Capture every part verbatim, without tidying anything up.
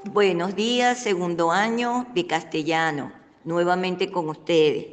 Buenos días, segundo año de castellano, nuevamente con ustedes.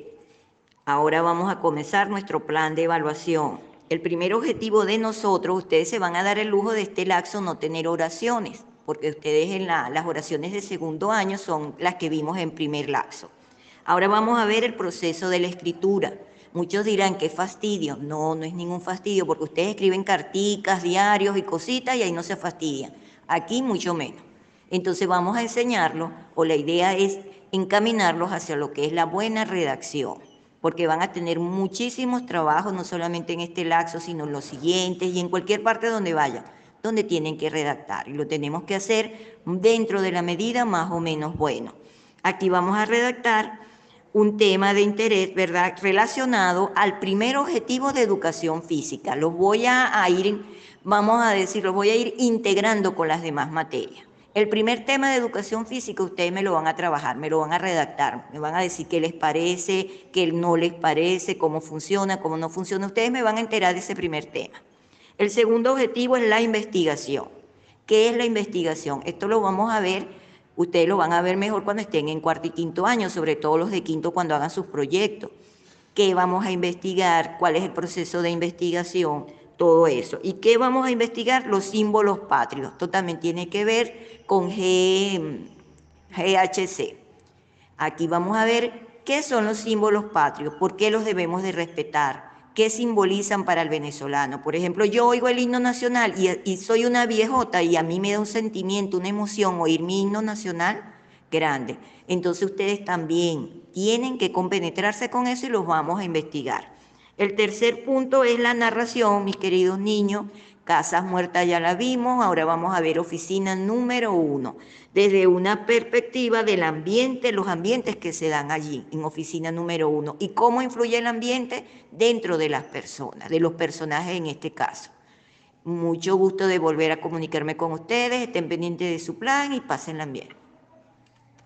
Ahora vamos a comenzar nuestro plan de evaluación. El primer objetivo de nosotros, ustedes se van a dar el lujo de este lapso no tener oraciones, porque ustedes en la, las oraciones de segundo año son las que vimos en primer lapso. Ahora vamos a ver el proceso de la escritura. Muchos dirán, qué fastidio. No, no es ningún fastidio, porque ustedes escriben carticas, diarios y cositas y ahí no se fastidian. Aquí mucho menos. Entonces vamos a enseñarlos, o la idea es encaminarlos hacia lo que es la buena redacción, porque van a tener muchísimos trabajos, no solamente en este lapso, sino en los siguientes y en cualquier parte donde vayan, donde tienen que redactar. Y lo tenemos que hacer dentro de la medida más o menos bueno. Aquí vamos a redactar un tema de interés, ¿verdad?, relacionado al primer objetivo de educación física. Los voy a, a ir, vamos a decir, los voy a ir integrando con las demás materias. El primer tema de educación física ustedes me lo van a trabajar, me lo van a redactar, me van a decir qué les parece, qué no les parece, cómo funciona, cómo no funciona. Ustedes me van a enterar de ese primer tema. El segundo objetivo es la investigación. ¿Qué es la investigación? Esto lo vamos a ver, ustedes lo van a ver mejor cuando estén en cuarto y quinto año, sobre todo los de quinto cuando hagan sus proyectos. ¿Qué vamos a investigar? ¿Cuál es el proceso de investigación? Todo eso. ¿Y qué vamos a investigar? Los símbolos patrios. Esto también tiene que ver con G, G H C. Aquí vamos a ver qué son los símbolos patrios, por qué los debemos de respetar, qué simbolizan para el venezolano. Por ejemplo, yo oigo el himno nacional y, y soy una viejota y a mí me da un sentimiento, una emoción oír mi himno nacional grande. Entonces ustedes también tienen que compenetrarse con eso y los vamos a investigar. El tercer punto es la narración, mis queridos niños. Casas Muertas ya la vimos, ahora vamos a ver oficina número uno, desde una perspectiva del ambiente, los ambientes que se dan allí en oficina número uno y cómo influye el ambiente dentro de las personas, de los personajes en este caso. Mucho gusto de volver a comunicarme con ustedes, estén pendientes de su plan y pásenla bien.